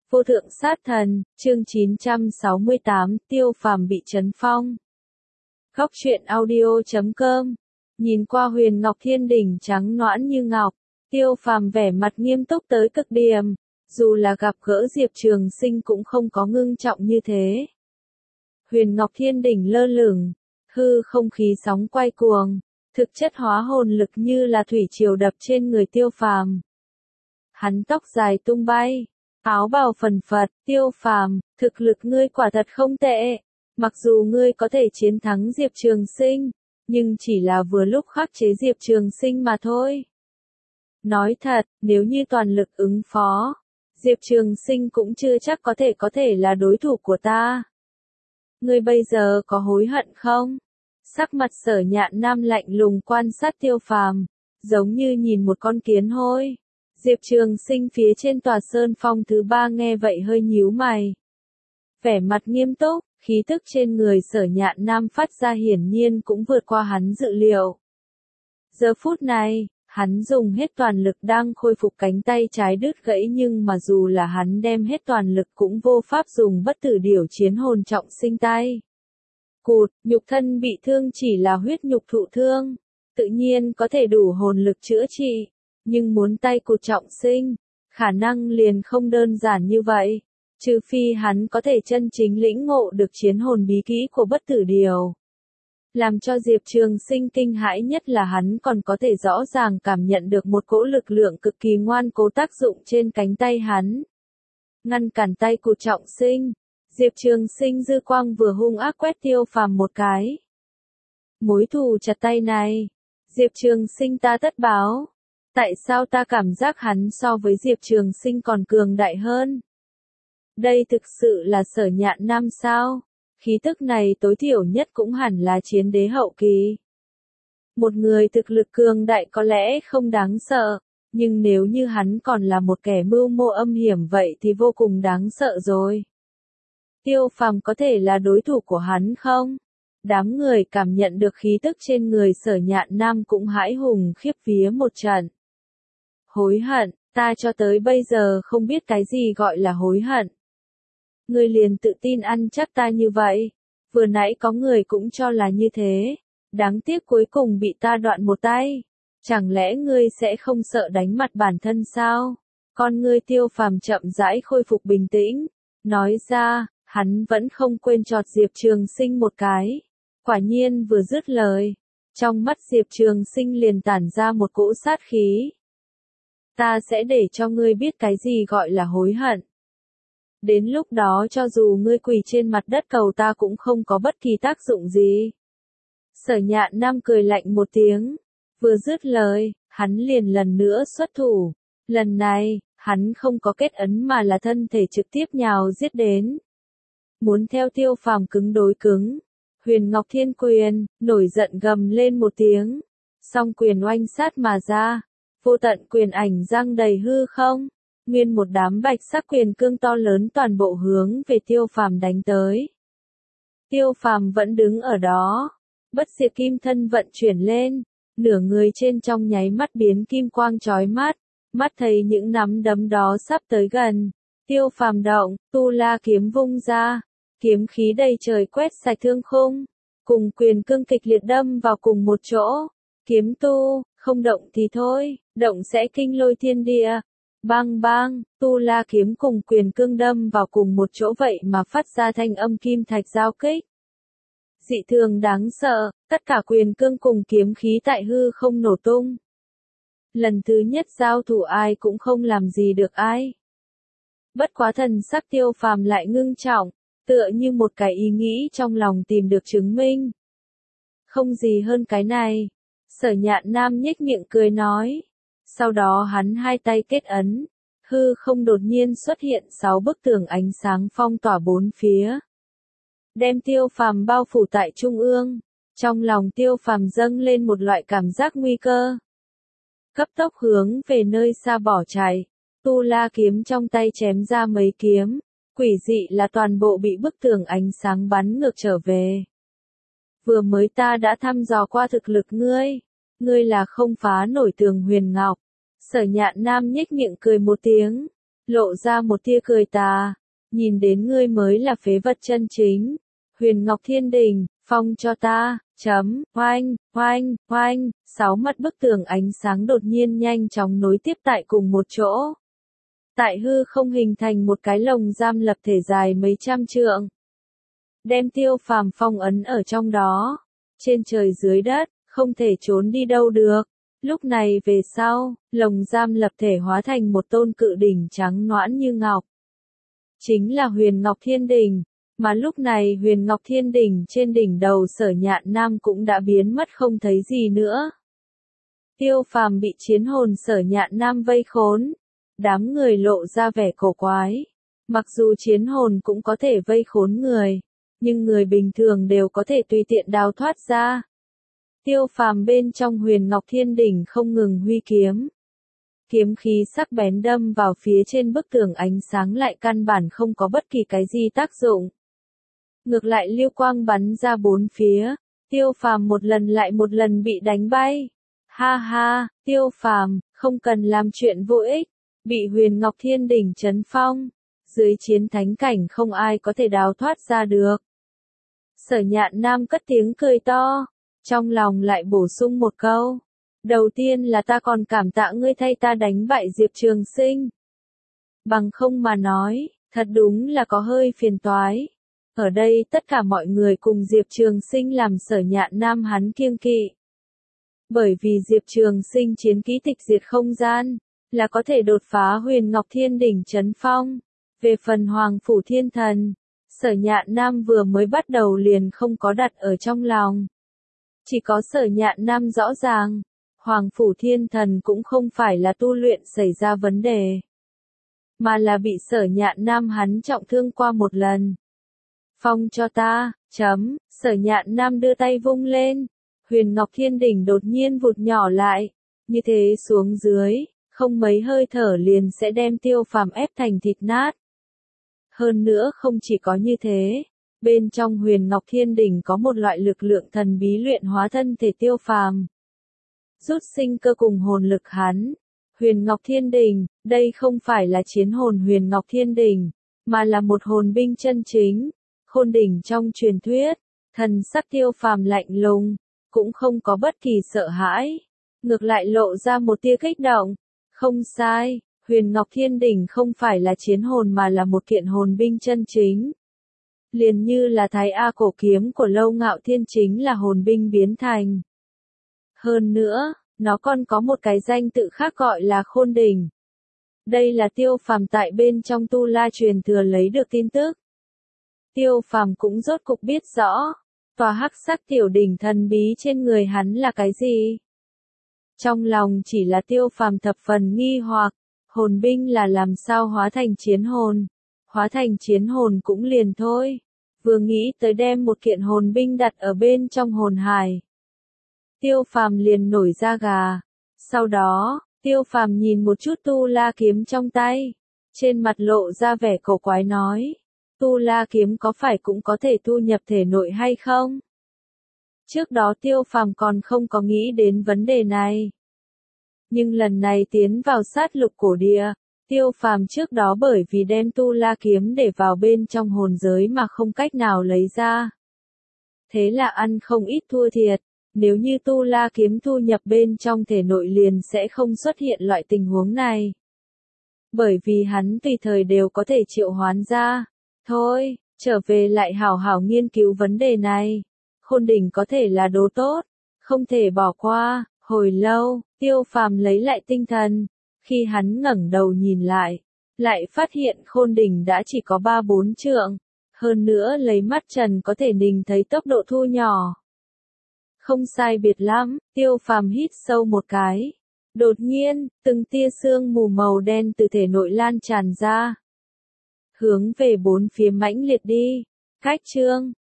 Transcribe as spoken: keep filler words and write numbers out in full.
Vô thượng sát thần, chương chín trăm sáu mươi tám, Tiêu Phàm bị trấn phong. Góc truyện audio chấm com. Nhìn qua Huyền Ngọc Thiên Đỉnh trắng nõn như ngọc, Tiêu Phàm vẻ mặt nghiêm túc tới cực điểm, dù là gặp gỡ Diệp Trường Sinh cũng không có ngưng trọng như thế. Huyền Ngọc Thiên Đỉnh lơ lửng, hư không khí sóng quay cuồng, thực chất hóa hồn lực như là thủy triều đập trên người Tiêu Phàm. Hắn tóc dài tung bay, áo bào phần phật, Tiêu Phàm, thực lực ngươi quả thật không tệ. Mặc dù ngươi có thể chiến thắng Diệp Trường Sinh, nhưng chỉ là vừa lúc khắc chế Diệp Trường Sinh mà thôi. Nói thật, nếu như toàn lực ứng phó, Diệp Trường Sinh cũng chưa chắc có thể có thể là đối thủ của ta. Ngươi bây giờ có hối hận không? Sắc mặt Sở Nhạn Nam lạnh lùng quan sát Tiêu Phàm, giống như nhìn một con kiến hôi. Diệp Trường Sinh phía trên tòa sơn phong thứ ba nghe vậy hơi nhíu mày. Vẻ mặt nghiêm túc, khí tức trên người Sở Nhạn Nam phát ra hiển nhiên cũng vượt qua hắn dự liệu. Giờ phút này, hắn dùng hết toàn lực đang khôi phục cánh tay trái đứt gãy, nhưng mà dù là hắn đem hết toàn lực cũng vô pháp dùng bất tử điểu chiến hồn trọng sinh tay. Cụt, nhục thân bị thương chỉ là huyết nhục thụ thương, tự nhiên có thể đủ hồn lực chữa trị. Nhưng muốn tay cụt trọng sinh, khả năng liền không đơn giản như vậy, trừ phi hắn có thể chân chính lĩnh ngộ được chiến hồn bí kỹ của bất tử điều. Làm cho Diệp Trường Sinh kinh hãi nhất là hắn còn có thể rõ ràng cảm nhận được một cỗ lực lượng cực kỳ ngoan cố tác dụng trên cánh tay hắn. Ngăn cản tay cụt trọng sinh, Diệp Trường Sinh dư quang vừa hung ác quét Tiêu Phàm một cái. Mối thù chặt tay này, Diệp Trường Sinh ta tất báo. Tại sao ta cảm giác hắn so với Diệp Trường Sinh còn cường đại hơn? Đây thực sự là Sở Nhạn Nam sao? Khí tức này tối thiểu nhất cũng hẳn là chiến đế hậu kỳ. Một người thực lực cường đại có lẽ không đáng sợ, nhưng nếu như hắn còn là một kẻ mưu mô âm hiểm vậy thì vô cùng đáng sợ rồi. Tiêu Phàm có thể là đối thủ của hắn không? Đám người cảm nhận được khí tức trên người Sở Nhạn Nam cũng hãi hùng khiếp vía một trận. Hối hận, ta cho tới bây giờ không biết cái gì gọi là hối hận. Ngươi liền tự tin ăn chắc ta như vậy, vừa nãy có người cũng cho là như thế, đáng tiếc cuối cùng bị ta đoạn một tay. Chẳng lẽ ngươi sẽ không sợ đánh mặt bản thân sao? Con ngươi Tiêu Phàm chậm rãi khôi phục bình tĩnh, nói ra, hắn vẫn không quên chọt Diệp Trường Sinh một cái. Quả nhiên vừa dứt lời, trong mắt Diệp Trường Sinh liền tản ra một cỗ sát khí. Ta sẽ để cho ngươi biết cái gì gọi là hối hận. Đến lúc đó cho dù ngươi quỳ trên mặt đất cầu ta cũng không có bất kỳ tác dụng gì. Sở Nhạn Nam cười lạnh một tiếng, vừa dứt lời, hắn liền lần nữa xuất thủ. Lần này, hắn không có kết ấn mà là thân thể trực tiếp nhào giết đến. Muốn theo Tiêu Phàm cứng đối cứng. Huyền Ngọc Thiên Quyền, nổi giận gầm lên một tiếng. Song quyền oanh sát mà ra. Vô tận quyền ảnh giăng đầy hư không, nguyên một đám bạch sắc quyền cương to lớn toàn bộ hướng về Tiêu Phàm đánh tới. Tiêu Phàm vẫn đứng ở đó, bất diệt kim thân vận chuyển lên, nửa người trên trong nháy mắt biến kim quang chói mắt, mắt thấy những nắm đấm đó sắp tới gần. Tiêu Phàm động, tu la kiếm vung ra, kiếm khí đầy trời quét sạch thương khung, cùng quyền cương kịch liệt đâm vào cùng một chỗ. Kiếm tu, không động thì thôi, động sẽ kinh lôi thiên địa. Bang bang, tu la kiếm cùng quyền cương đâm vào cùng một chỗ vậy mà phát ra thanh âm kim thạch giao kích. Dị thường đáng sợ, tất cả quyền cương cùng kiếm khí tại hư không nổ tung. Lần thứ nhất giao thủ ai cũng không làm gì được ai. Bất quá thần sắc Tiêu Phàm lại ngưng trọng, tựa như một cái ý nghĩ trong lòng tìm được chứng minh. Không gì hơn cái này. Sở Nhạn Nam nhếch miệng cười nói. Sau đó hắn hai tay kết ấn, hư không đột nhiên xuất hiện sáu bức tường ánh sáng phong tỏa bốn phía. Đem Tiêu Phàm bao phủ tại trung ương, trong lòng Tiêu Phàm dâng lên một loại cảm giác nguy cơ. Cấp tốc hướng về nơi xa bỏ chạy, tu la kiếm trong tay chém ra mấy kiếm, quỷ dị là toàn bộ bị bức tường ánh sáng bắn ngược trở về. Vừa mới ta đã thăm dò qua thực lực ngươi. Ngươi là không phá nổi tường huyền ngọc. Sở Nhạn Nam nhếch miệng cười một tiếng. lộ ra một tia cười tà, nhìn đến ngươi mới là phế vật chân chính. Huyền Ngọc Thiên Đình, phong cho ta, chấm, oanh, oanh, oanh, sáu mặt bức tường ánh sáng đột nhiên nhanh chóng nối tiếp tại cùng một chỗ. Tại hư không hình thành một cái lồng giam lập thể dài mấy trăm trượng. Đem Tiêu Phàm phong ấn ở trong đó. Trên trời dưới đất, không thể trốn đi đâu được. Lúc này về sau, lồng giam lập thể hóa thành một tôn cự đỉnh trắng nõn như ngọc. Chính là Huyền Ngọc Thiên Đình, mà lúc này Huyền Ngọc Thiên Đình trên đỉnh đầu Sở Nhạn Nam cũng đã biến mất không thấy gì nữa. Tiêu Phàm bị chiến hồn Sở Nhạn Nam vây khốn, đám người lộ ra vẻ cổ quái. Mặc dù chiến hồn cũng có thể vây khốn người, nhưng người bình thường đều có thể tùy tiện đào thoát ra. Tiêu Phàm bên trong Huyền Ngọc Thiên Đỉnh không ngừng huy kiếm. Kiếm khí sắc bén đâm vào phía trên bức tường ánh sáng lại căn bản không có bất kỳ cái gì tác dụng. Ngược lại lưu quang bắn ra bốn phía, Tiêu Phàm một lần lại một lần bị đánh bay. Ha ha, Tiêu Phàm, không cần làm chuyện vô ích, bị Huyền Ngọc Thiên Đỉnh trấn phong, dưới chiến thánh cảnh không ai có thể đào thoát ra được. Sở Nhạn Nam cất tiếng cười to, trong lòng lại bổ sung một câu. Đầu tiên là ta còn cảm tạ ngươi thay ta đánh bại Diệp Trường Sinh. Bằng không mà nói, thật đúng là có hơi phiền toái. Ở đây tất cả mọi người cùng Diệp Trường Sinh làm Sở Nhạn Nam hắn kiêng kỵ. Bởi vì Diệp Trường Sinh chiến kỹ tịch diệt không gian, là có thể đột phá Huyền Ngọc Thiên Đỉnh trấn phong. Về phần Hoàng Phủ Thiên Thần, Sở Nhạn Nam vừa mới bắt đầu liền không có đặt ở trong lòng. Chỉ có Sở Nhạn Nam rõ ràng, Hoàng Phủ Thiên Thần cũng không phải là tu luyện xảy ra vấn đề, mà là bị Sở Nhạn Nam hắn trọng thương qua một lần. Phong cho ta, chấm, Sở Nhạn Nam đưa tay vung lên, Huyền Ngọc Thiên Đỉnh đột nhiên vụt nhỏ lại, như thế xuống dưới, không mấy hơi thở liền sẽ đem Tiêu Phàm ép thành thịt nát. Hơn nữa không chỉ có như thế, bên trong Huyền Ngọc Thiên Đỉnh có một loại lực lượng thần bí luyện hóa thân thể Tiêu Phàm, rút sinh cơ cùng hồn lực hắn. Huyền Ngọc Thiên Đỉnh, đây không phải là chiến hồn Huyền Ngọc Thiên Đỉnh, mà là một hồn binh chân chính, khôn đỉnh trong truyền thuyết. Thần sắc Tiêu Phàm lạnh lùng, cũng không có bất kỳ sợ hãi, ngược lại lộ ra một tia kích động. Không sai, Huyền Ngọc Thiên Đỉnh không phải là chiến hồn mà là một kiện hồn binh chân chính. Liền như là Thái A cổ kiếm của Lâu Ngạo Thiên chính là hồn binh biến thành. Hơn nữa, nó còn có một cái danh tự khác gọi là khôn đỉnh. Đây là Tiêu Phàm tại bên trong Tu La truyền thừa lấy được tin tức. Tiêu Phàm cũng rốt cục biết rõ, tòa hắc sắc tiểu đỉnh thần bí trên người hắn là cái gì. Trong lòng chỉ là Tiêu Phàm thập phần nghi hoặc, hồn binh là làm sao hóa thành chiến hồn, hóa thành chiến hồn cũng liền thôi, vừa nghĩ tới đem một kiện hồn binh đặt ở bên trong hồn hải. Tiêu Phàm liền nổi da gà, sau đó, Tiêu Phàm nhìn một chút Tu La kiếm trong tay, trên mặt lộ ra vẻ cổ quái nói, Tu La kiếm có phải cũng có thể thu nhập thể nội hay không? Trước đó Tiêu Phàm còn không có nghĩ đến vấn đề này. Nhưng lần này tiến vào sát lục cổ địa, Tiêu Phàm trước đó bởi vì đem Tu La kiếm để vào bên trong hồn giới mà không cách nào lấy ra. Thế là ăn không ít thua thiệt, nếu như Tu La kiếm thu nhập bên trong thể nội liền sẽ không xuất hiện loại tình huống này. Bởi vì hắn tùy thời đều có thể triệu hoán ra. Thôi, trở về lại hảo hảo nghiên cứu vấn đề này. Khôn đỉnh có thể là đồ tốt, không thể bỏ qua. Hồi lâu, Tiêu Phàm lấy lại tinh thần, khi hắn ngẩng đầu nhìn lại, lại phát hiện khôn đỉnh đã chỉ có ba bốn trượng, hơn nữa lấy mắt trần có thể nhìn thấy tốc độ thu nhỏ. Không sai biệt lắm, Tiêu Phàm hít sâu một cái. Đột nhiên, từng tia sương mù màu đen từ thể nội lan tràn ra, hướng về bốn phía mãnh liệt đi. Cách chương